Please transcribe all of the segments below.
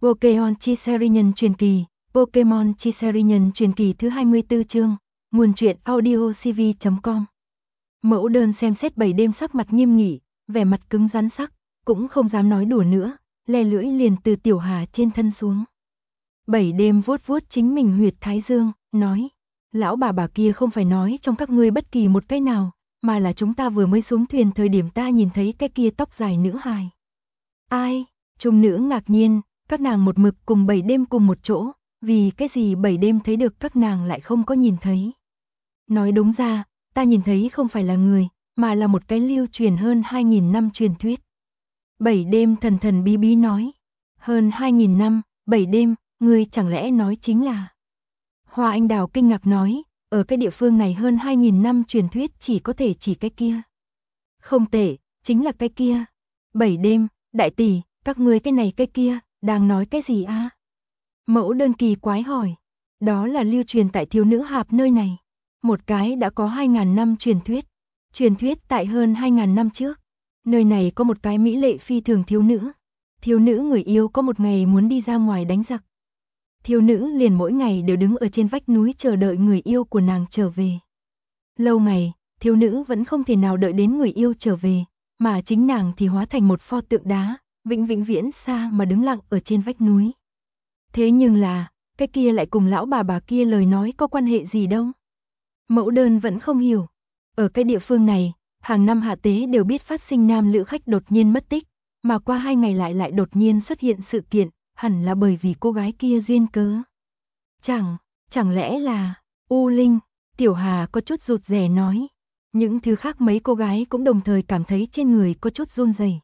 Pokémon Chi Nhân truyền kỳ, Pokémon Chi Nhân truyền kỳ thứ 24 chương, nguồn truyện audiocv.com. Mẫu đơn xem xét 7 đêm sắc mặt nghiêm nghị, vẻ mặt cứng rắn sắc, cũng không dám nói đùa nữa, le lưỡi liền từ Tiểu Hà trên thân xuống. 7 đêm vuốt vuốt chính mình huyệt thái dương, nói, lão bà kia không phải nói trong các ngươi bất kỳ một cái nào, mà là chúng ta vừa mới xuống thuyền thời điểm ta nhìn thấy cái kia tóc dài nữ hài. Ai? Trung nữ ngạc nhiên, các nàng một mực cùng 7 đêm cùng một chỗ, vì cái gì 7 đêm thấy được các nàng lại không có nhìn thấy. Nói đúng ra, ta nhìn thấy không phải là người, mà là một cái lưu truyền hơn 2.000 năm truyền thuyết. 7 đêm thần thần bí bí nói, hơn 2.000 năm, 7 đêm, ngươi chẳng lẽ nói chính là... Hoa Anh Đào kinh ngạc nói, ở cái địa phương này hơn 2.000 năm truyền thuyết chỉ có thể chỉ cái kia. Không tệ, chính là cái kia. 7 đêm, đại tỷ, các ngươi cái này cái kia, đang nói cái gì a? Mẫu đơn kỳ quái hỏi, đó là lưu truyền tại thiếu nữ hạp nơi này. Một cái đã có 2.000 năm truyền thuyết tại hơn 2.000 năm trước. Nơi này có một cái mỹ lệ phi thường thiếu nữ người yêu có một ngày muốn đi ra ngoài đánh giặc. Thiếu nữ liền mỗi ngày đều đứng ở trên vách núi chờ đợi người yêu của nàng trở về. Lâu ngày, thiếu nữ vẫn không thể nào đợi đến người yêu trở về, mà chính nàng thì hóa thành một pho tượng đá, vĩnh viễn xa mà đứng lặng ở trên vách núi. Thế nhưng là, cái kia lại cùng lão bà kia lời nói có quan hệ gì đâu? Mẫu đơn vẫn không hiểu. Ở cái địa phương này, hàng năm hạ tế đều biết phát sinh nam lữ khách đột nhiên mất tích, mà qua 2 ngày lại đột nhiên xuất hiện sự kiện, hẳn là bởi vì cô gái kia duyên cớ. Chẳng lẽ là U Linh? Tiểu Hà có chút rụt rè nói. Những thứ khác mấy cô gái cũng đồng thời cảm thấy trên người có chút run rẩy.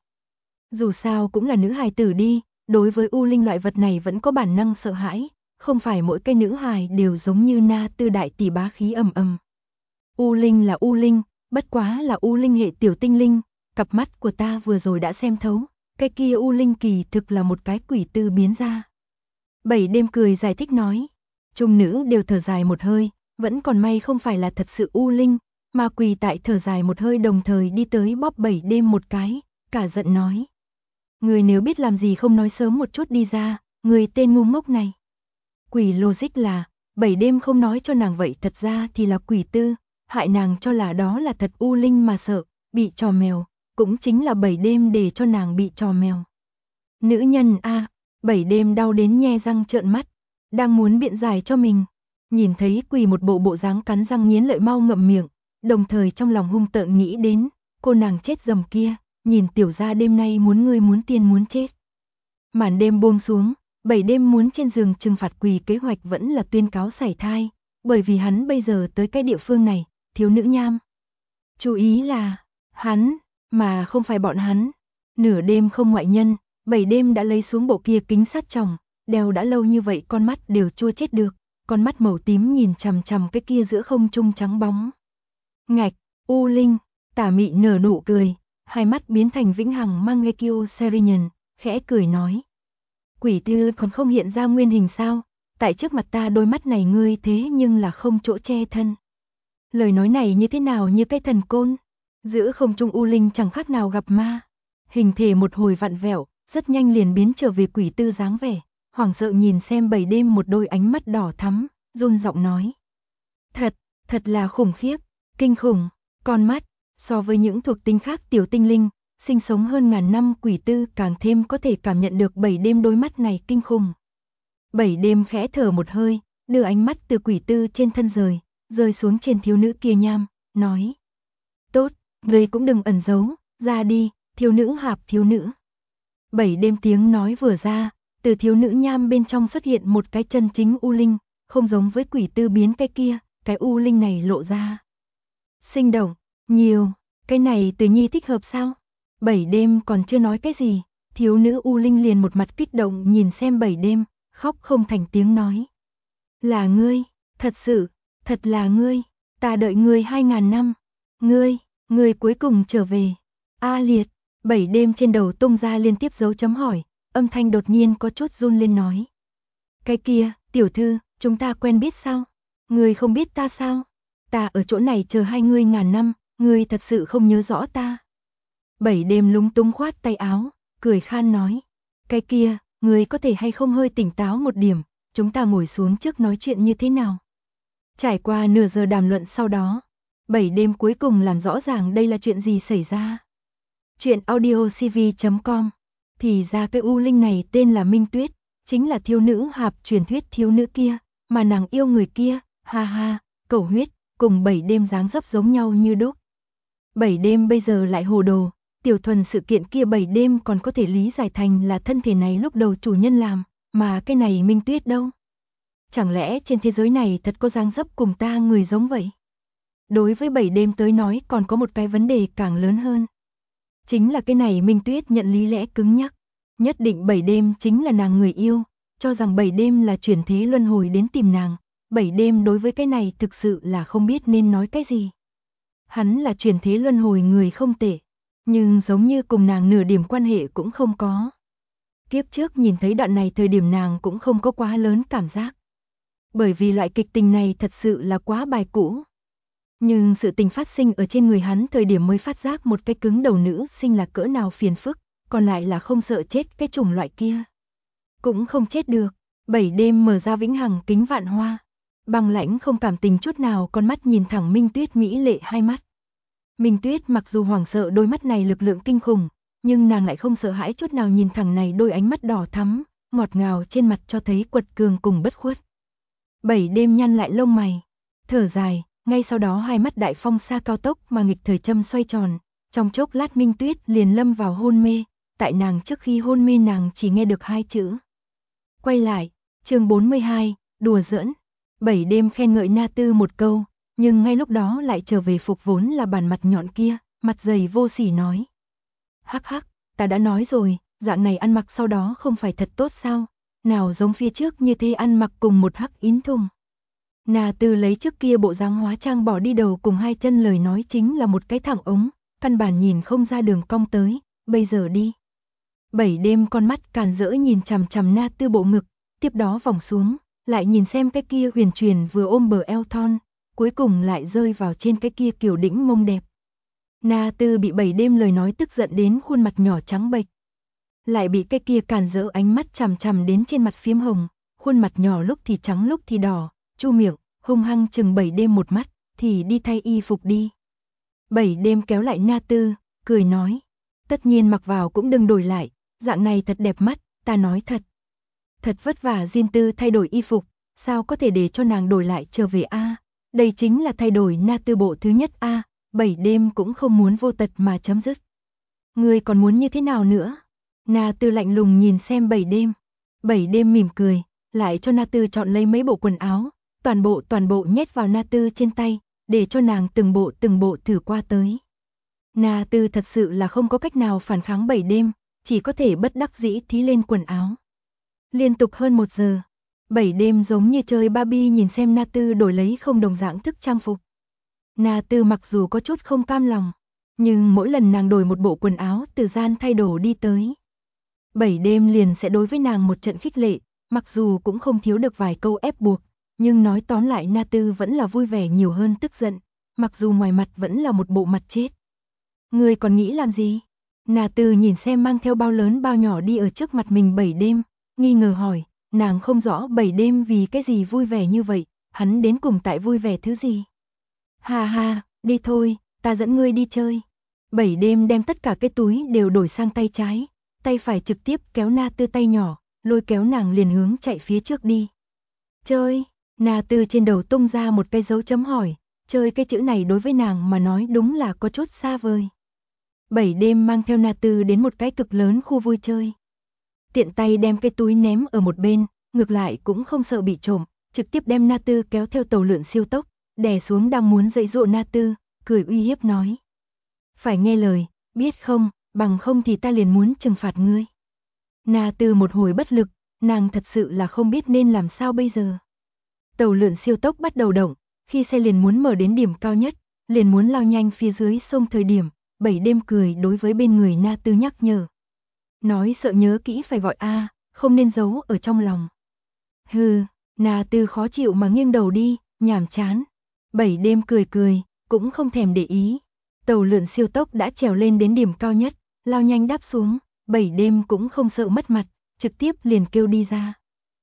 Dù sao cũng là nữ hài tử đi, đối với U Linh loại vật này vẫn có bản năng sợ hãi, không phải mỗi cái nữ hài đều giống như Na Tư đại tỷ bá khí ầm ầm. U Linh là U Linh, bất quá là U Linh hệ tiểu tinh linh, cặp mắt của ta vừa rồi đã xem thấu, cái kia U Linh kỳ thực là một cái quỷ tư biến ra. 7 đêm cười giải thích nói, trung nữ đều thở dài một hơi, vẫn còn may không phải là thật sự U Linh, mà quỳ tại thở dài một hơi đồng thời đi tới bóp 7 đêm một cái, cả giận nói. Người nếu biết làm gì không nói sớm một chút đi ra, người tên ngu ngốc này. Quỷ logic là, 7 đêm không nói cho nàng vậy thật ra thì là quỷ tư, hại nàng cho là đó là thật U Linh mà sợ, bị trò mèo, cũng chính là 7 đêm để cho nàng bị trò mèo. Nữ nhân a, 7 đêm đau đến nhe răng trợn mắt, đang muốn biện giải cho mình, nhìn thấy quỷ một bộ dáng cắn răng nghiến lợi mau ngậm miệng, đồng thời trong lòng hung tợn nghĩ đến, cô nàng chết dầm kia, nhìn tiểu gia đêm nay muốn ngươi muốn tiên muốn chết. Màn đêm buông xuống, 7 đêm muốn trên giường trừng phạt quỷ kế hoạch vẫn là tuyên cáo sảy thai, bởi vì hắn bây giờ tới cái địa phương này, thiếu nữ nham. Chú ý là, hắn, mà không phải bọn hắn. Nửa đêm không ngoại nhân, 7 đêm đã lấy xuống bộ kia kính sát tròng, đeo đã lâu như vậy con mắt đều chua chết được, con mắt màu tím nhìn chằm chằm cái kia giữa không trung trắng bóng. Ngạch, U Linh, tà mị nở nụ cười, hai mắt biến thành vĩnh hằng Mangekyo Serenian, khẽ cười nói. Quỷ tư còn không hiện ra nguyên hình sao, tại trước mặt ta đôi mắt này ngươi thế nhưng là không chỗ che thân. Lời nói này như thế nào như cái thần côn, giữa không trung U Linh chẳng khác nào gặp ma. Hình thể một hồi vặn vẹo, rất nhanh liền biến trở về quỷ tư dáng vẻ, hoảng sợ nhìn xem 7 đêm một đôi ánh mắt đỏ thắm, run giọng nói. Thật là khủng khiếp, kinh khủng, con mắt, so với những thuộc tính khác tiểu tinh linh, sinh sống hơn ngàn năm quỷ tư càng thêm có thể cảm nhận được 7 đêm đôi mắt này kinh khủng. 7 đêm khẽ thở một hơi, đưa ánh mắt từ quỷ tư trên thân rơi xuống trên thiếu nữ kia nham, nói. Tốt, ngươi cũng đừng ẩn giấu, ra đi, thiếu nữ hạp thiếu nữ. 7 đêm tiếng nói vừa ra, từ thiếu nữ nham bên trong xuất hiện một cái chân chính U Linh, không giống với quỷ tư biến cái kia, cái U Linh này lộ ra. Sinh động, nhiều, cái này Từ Nhi thích hợp sao? 7 đêm còn chưa nói cái gì, thiếu nữ U Linh liền một mặt kích động nhìn xem 7 đêm, khóc không thành tiếng nói. Là ngươi, thật là ngươi, ta đợi ngươi 2.000 năm, ngươi cuối cùng trở về. A liệt, 7 đêm trên đầu tung ra liên tiếp dấu chấm hỏi, âm thanh đột nhiên có chút run lên nói. Cái kia, tiểu thư, chúng ta quen biết sao? Ngươi không biết ta sao? Ta ở chỗ này chờ hai ngươi ngàn năm, ngươi thật sự không nhớ rõ ta. 7 đêm lúng túng khoát tay áo, cười khan nói. Cái kia, Ngươi có thể hay không hơi tỉnh táo một điểm, chúng ta ngồi xuống trước nói chuyện như thế nào. Trải qua nửa giờ đàm luận sau đó, 7 đêm cuối cùng làm rõ ràng đây là chuyện gì xảy ra. Chuyện audiocv.com. Thì ra cái U Linh này tên là Minh Tuyết, chính là thiếu nữ hạp truyền thuyết thiếu nữ kia, mà nàng yêu người kia, ha ha, cầu huyết, cùng 7 đêm dáng dấp giống nhau như đúc. 7 đêm bây giờ lại hồ đồ, tiểu thuần sự kiện kia 7 đêm còn có thể lý giải thành là thân thể này lúc đầu chủ nhân làm, mà cái này Minh Tuyết đâu? Chẳng lẽ trên thế giới này thật có dáng dấp cùng ta người giống vậy? Đối với 7 đêm tới nói còn có một cái vấn đề càng lớn hơn. Chính là cái này Minh Tuyết nhận lý lẽ cứng nhắc, nhất định 7 đêm chính là nàng người yêu, cho rằng 7 đêm là chuyển thế luân hồi đến tìm nàng, 7 đêm đối với cái này thực sự là không biết nên nói cái gì. Hắn là chuyển thế luân hồi người không tệ, nhưng giống như cùng nàng nửa điểm quan hệ cũng không có. Kiếp trước nhìn thấy đoạn này thời điểm nàng cũng không có quá lớn cảm giác. Bởi vì loại kịch tình này thật sự là quá bài cũ. Nhưng sự tình phát sinh ở trên người hắn thời điểm mới phát giác một cái cứng đầu nữ sinh là cỡ nào phiền phức, còn lại là không sợ chết cái chủng loại kia. Cũng không chết được, 7 đêm mở ra vĩnh hằng kính vạn hoa. Băng lãnh không cảm tình chút nào con mắt nhìn thẳng Minh Tuyết mỹ lệ hai mắt. Minh Tuyết mặc dù hoảng sợ đôi mắt này lực lượng kinh khủng, nhưng nàng lại không sợ hãi chút nào nhìn thẳng này đôi ánh mắt đỏ thắm, ngọt ngào trên mặt cho thấy quật cường cùng bất khuất. 7 đêm nhăn lại lông mày, thở dài, ngay sau đó hai mắt đại phong xa cao tốc mà nghịch thời châm xoay tròn, trong chốc lát Minh Tuyết liền lâm vào hôn mê, tại nàng trước khi hôn mê nàng chỉ nghe được hai chữ. Quay lại, chương 42, đùa giỡn. 7 đêm khen ngợi Na Tư một câu, nhưng ngay lúc đó lại trở về phục vốn là bản mặt nhọn kia, mặt dày vô sỉ nói. Hắc hắc, ta đã nói rồi, dạng này ăn mặc sau đó không phải thật tốt sao, nào giống phía trước như thế ăn mặc cùng một hắc yến thùng. Na Tư lấy trước kia bộ dáng hóa trang bỏ đi đầu cùng hai chân lời nói chính là một cái thẳng ống, căn bản nhìn không ra đường cong tới, bây giờ đi. 7 đêm con mắt càn rỡ nhìn chằm chằm Na Tư bộ ngực, tiếp đó vòng xuống, lại nhìn xem cái kia huyền truyền vừa ôm bờ eo thon, cuối cùng lại rơi vào trên cái kia kiểu đĩnh mông đẹp. Na Tư bị 7 đêm lời nói tức giận đến khuôn mặt nhỏ trắng bệch. Lại bị cái kia càn rỡ ánh mắt chằm chằm đến trên mặt phiếm hồng, khuôn mặt nhỏ lúc thì trắng lúc thì đỏ, chu miệng, hung hăng chừng 7 đêm một mắt, thì đi thay y phục đi. 7 đêm kéo lại Na Tư, cười nói, tất nhiên mặc vào cũng đừng đổi lại, dạng này thật đẹp mắt, ta nói thật. Thật vất vả Diên Tư thay đổi y phục, sao có thể để cho nàng đổi lại trở về a? Đây chính là thay đổi Na Tư bộ thứ nhất a, 7 đêm cũng không muốn vô tật mà chấm dứt. Ngươi còn muốn như thế nào nữa? Na Tư lạnh lùng nhìn xem 7 đêm. 7 đêm mỉm cười, lại cho Na Tư chọn lấy mấy bộ quần áo, toàn bộ nhét vào Na Tư trên tay, để cho nàng từng bộ thử qua tới. Na Tư thật sự là không có cách nào phản kháng 7 đêm, chỉ có thể bất đắc dĩ thí lên quần áo. Liên tục hơn 1 giờ, 7 đêm giống như chơi Barbie nhìn xem Na Tư đổi lấy không đồng dạng thức trang phục. Na Tư mặc dù có chút không cam lòng, nhưng mỗi lần nàng đổi một bộ quần áo từ gian thay đồ đi tới, 7 đêm liền sẽ đối với nàng một trận khích lệ, mặc dù cũng không thiếu được vài câu ép buộc, nhưng nói tóm lại Na Tư vẫn là vui vẻ nhiều hơn tức giận, mặc dù ngoài mặt vẫn là một bộ mặt chết. Ngươi còn nghĩ làm gì? Na Tư nhìn xem mang theo bao lớn bao nhỏ đi ở trước mặt mình 7 đêm, nghi ngờ hỏi, nàng không rõ 7 đêm vì cái gì vui vẻ như vậy, hắn đến cùng tại vui vẻ thứ gì? Ha ha, đi thôi, ta dẫn ngươi đi chơi. 7 đêm đem tất cả cái túi đều đổi sang tay trái, tay phải trực tiếp kéo Na Tư tay nhỏ, lôi kéo nàng liền hướng chạy phía trước đi. Chơi, Na Tư trên đầu tung ra một cái dấu chấm hỏi, chơi cái chữ này đối với nàng mà nói đúng là có chút xa vời. 7 đêm mang theo Na Tư đến một cái cực lớn khu vui chơi. Tiện tay đem cái túi ném ở một bên, ngược lại cũng không sợ bị trộm, trực tiếp đem Na Tư kéo theo tàu lượn siêu tốc, đè xuống đang muốn dạy dỗ Na Tư, cười uy hiếp nói. Phải nghe lời, biết không, bằng không thì ta liền muốn trừng phạt ngươi. Na Tư một hồi bất lực, nàng thật sự là không biết nên làm sao bây giờ. Tàu lượn siêu tốc bắt đầu động, khi xe liền muốn mở đến điểm cao nhất, liền muốn lao nhanh phía dưới sông thời điểm, 7 đêm cười đối với bên người Na Tư nhắc nhở. Nói sợ nhớ kỹ phải gọi a, không nên giấu ở trong lòng. Hừ, Na Tư khó chịu mà nghiêng đầu đi, nhàm chán. 7 đêm cười, cũng không thèm để ý. Tàu lượn siêu tốc đã trèo lên đến điểm cao nhất, lao nhanh đáp xuống, 7 đêm cũng không sợ mất mặt, trực tiếp liền kêu đi ra.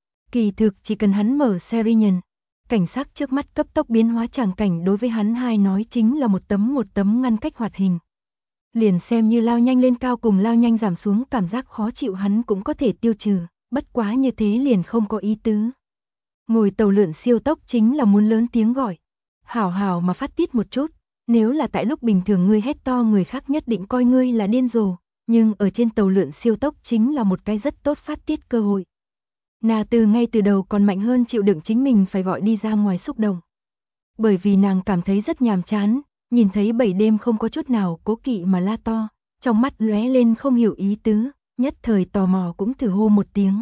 Kỳ thực chỉ cần hắn mở Serian, cảnh sắc trước mắt cấp tốc biến hóa tràng cảnh đối với hắn hai nói chính là một tấm ngăn cách hoạt hình. Liền xem như lao nhanh lên cao cùng lao nhanh giảm xuống cảm giác khó chịu hắn cũng có thể tiêu trừ, bất quá như thế liền không có ý tứ. Ngồi tàu lượn siêu tốc chính là muốn lớn tiếng gọi, hảo hảo mà phát tiết một chút, nếu là tại lúc bình thường ngươi hét to người khác nhất định coi ngươi là điên rồ, nhưng ở trên tàu lượn siêu tốc chính là một cái rất tốt phát tiết cơ hội. Na Tư ngay từ đầu còn mạnh hơn chịu đựng chính mình phải gọi đi ra ngoài xúc động. Bởi vì nàng cảm thấy rất nhàm chán, nhìn thấy 7 đêm không có chút nào cố kỵ mà la to, trong mắt lóe lên không hiểu ý tứ, nhất thời tò mò cũng thử hô một tiếng.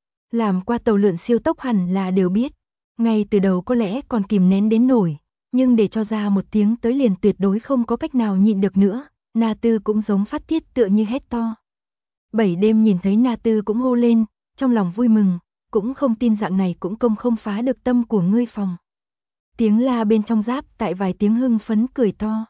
Làm qua tàu lượn siêu tốc hẳn là đều biết, ngay từ đầu có lẽ còn kìm nén đến nổi, nhưng để cho ra một tiếng tới liền tuyệt đối không có cách nào nhịn được nữa, Na Tư cũng giống phát tiết tựa như hét to. 7 đêm nhìn thấy Na Tư cũng hô lên, trong lòng vui mừng, cũng không tin dạng này cũng không phá được tâm của ngươi phòng. Tiếng la bên trong giáp tại vài tiếng hưng phấn cười to.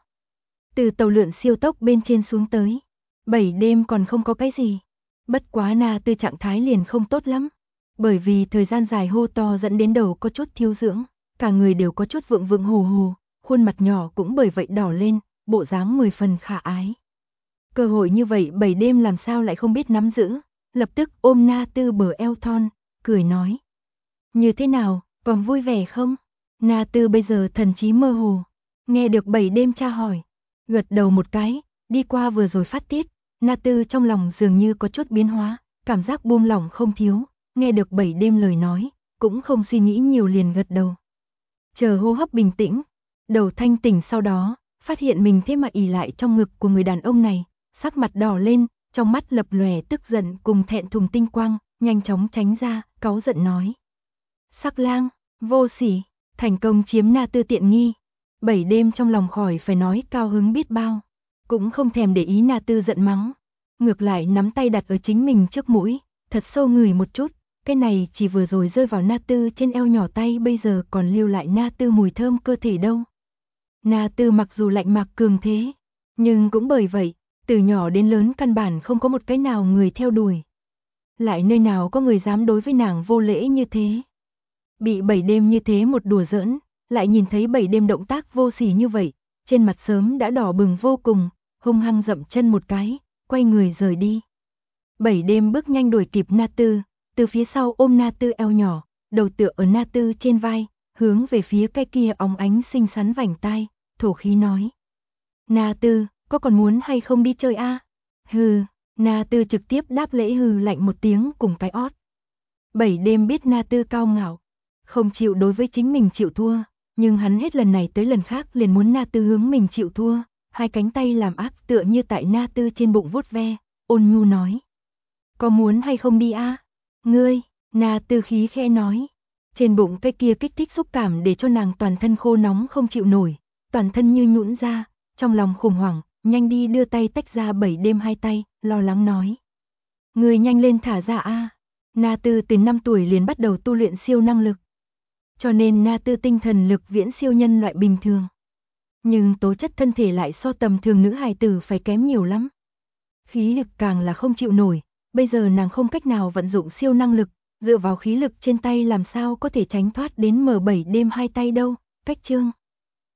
Từ tàu lượn siêu tốc bên trên xuống tới, 7 đêm còn không có cái gì. Bất quá Na Tư trạng thái liền không tốt lắm, bởi vì thời gian dài hô to dẫn đến đầu có chút thiếu dưỡng, cả người đều có chút vượng vượng hồ hồ, khuôn mặt nhỏ cũng bởi vậy đỏ lên, bộ dáng 10 phần khả ái. Cơ hội như vậy 7 đêm làm sao lại không biết nắm giữ, lập tức ôm Na Tư bờ eo thon, cười nói. Như thế nào, còn vui vẻ không? Na Tư bây giờ thần trí mơ hồ, nghe được 7 đêm tra hỏi, gật đầu một cái, đi qua vừa rồi phát tiết, Na Tư trong lòng dường như có chút biến hóa, cảm giác buông lỏng không thiếu, nghe được 7 đêm lời nói, cũng không suy nghĩ nhiều liền gật đầu. Chờ hô hấp bình tĩnh, đầu thanh tỉnh sau đó, phát hiện mình thế mà ỉ lại trong ngực của người đàn ông này, sắc mặt đỏ lên, trong mắt lập lòe tức giận cùng thẹn thùng tinh quang, nhanh chóng tránh ra, cáu giận nói. Sắc lang, vô sỉ, thành công chiếm Na Tư tiện nghi. 7 đêm trong lòng khỏi phải nói cao hứng biết bao, cũng không thèm để ý Na Tư giận mắng, ngược lại nắm tay đặt ở chính mình trước mũi, thật sâu ngửi một chút, cái này chỉ vừa rồi rơi vào Na Tư trên eo nhỏ tay bây giờ còn lưu lại Na Tư mùi thơm cơ thể đâu. Na Tư mặc dù lạnh mạc cường thế, nhưng cũng bởi vậy, từ nhỏ đến lớn căn bản không có một cái nào người theo đuổi. Lại nơi nào có người dám đối với nàng vô lễ như thế. Bị 7 đêm như thế một đùa giỡn, lại nhìn thấy 7 đêm động tác vô sỉ như vậy, trên mặt sớm đã đỏ bừng vô cùng, hung hăng dậm chân một cái, quay người rời đi. 7 đêm bước nhanh đuổi kịp Na Tư, từ phía sau ôm Na Tư eo nhỏ, đầu tựa ở Na Tư trên vai, hướng về phía cái kia óng ánh xinh xắn vành tai, thổ khí nói. Na Tư, có còn muốn hay không đi chơi a? Hừ, Na Tư trực tiếp đáp lễ hừ lạnh một tiếng cùng cái ót. 7 đêm biết Na Tư cao ngạo, không chịu đối với chính mình chịu thua, nhưng hắn hết lần này tới lần khác liền muốn Na Tư hướng mình chịu thua, hai cánh tay làm áp tựa như tại Na Tư trên bụng vuốt ve, ôn nhu nói. Có muốn hay không đi a? Ngươi, Na Tư khí khẽ nói. Trên bụng cái kia kích thích xúc cảm để cho nàng toàn thân khô nóng không chịu nổi, toàn thân như nhũn ra, trong lòng khủng hoảng, nhanh đi đưa tay tách ra 7 đêm hai tay, lo lắng nói. Ngươi nhanh lên thả ra a. Na Tư từ 5 tuổi liền bắt đầu tu luyện siêu năng lực. Cho nên Na Tư tinh thần lực viễn siêu nhân loại bình thường. Nhưng tố chất thân thể lại so tầm thường nữ hài tử phải kém nhiều lắm. Khí lực càng là không chịu nổi, bây giờ nàng không cách nào vận dụng siêu năng lực, dựa vào khí lực trên tay làm sao có thể tránh thoát đến M7 đêm hai tay đâu, cách chương.